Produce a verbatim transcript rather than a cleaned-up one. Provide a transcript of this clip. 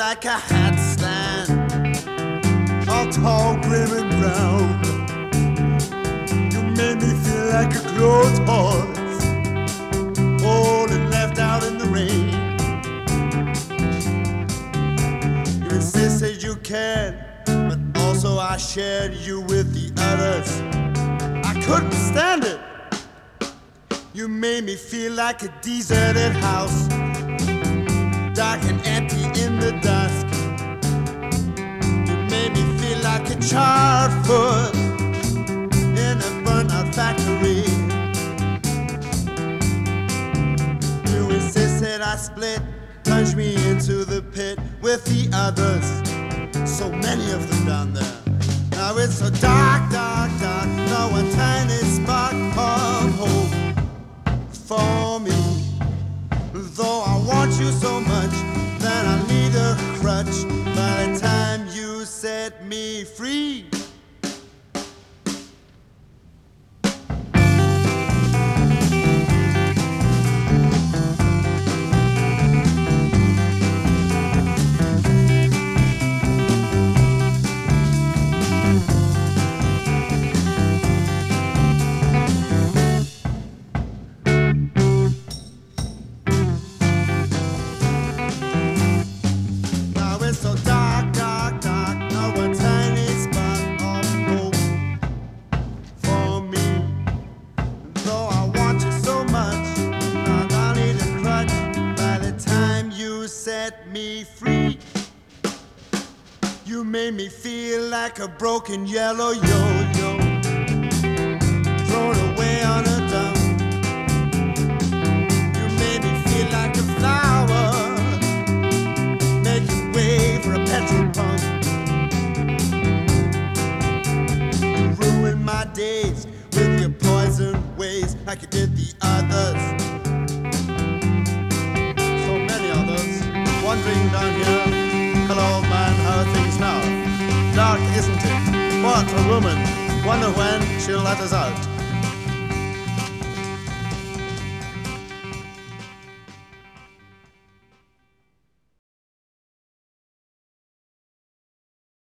like a hat stand, all tall, grim and brown. You made me feel like a clothes horse, old and left out in the rain. You insisted you cared, but also I shared you with the others. I couldn't stand it. You made me feel like a deserted house, dark and empty in the dusk. You made me feel like a charred foot in a burnt-out factory. You insisted I split, plunge me into the pit with the others, so many of them down there. Now it's so dark, dark, dark, no one tiny spark of hope for me. Though I want you so much that I need a crutch by the time you set me free. Set me free. You made me feel like a broken yellow yo-yo thrown away on a dump. You made me feel like a flower making way for a petrol pump. You ruined my days with your poison ways like you did the others. Wandering down here, hello old man, how are things now? Dark, isn't it? What a woman, wonder when she'll let us out.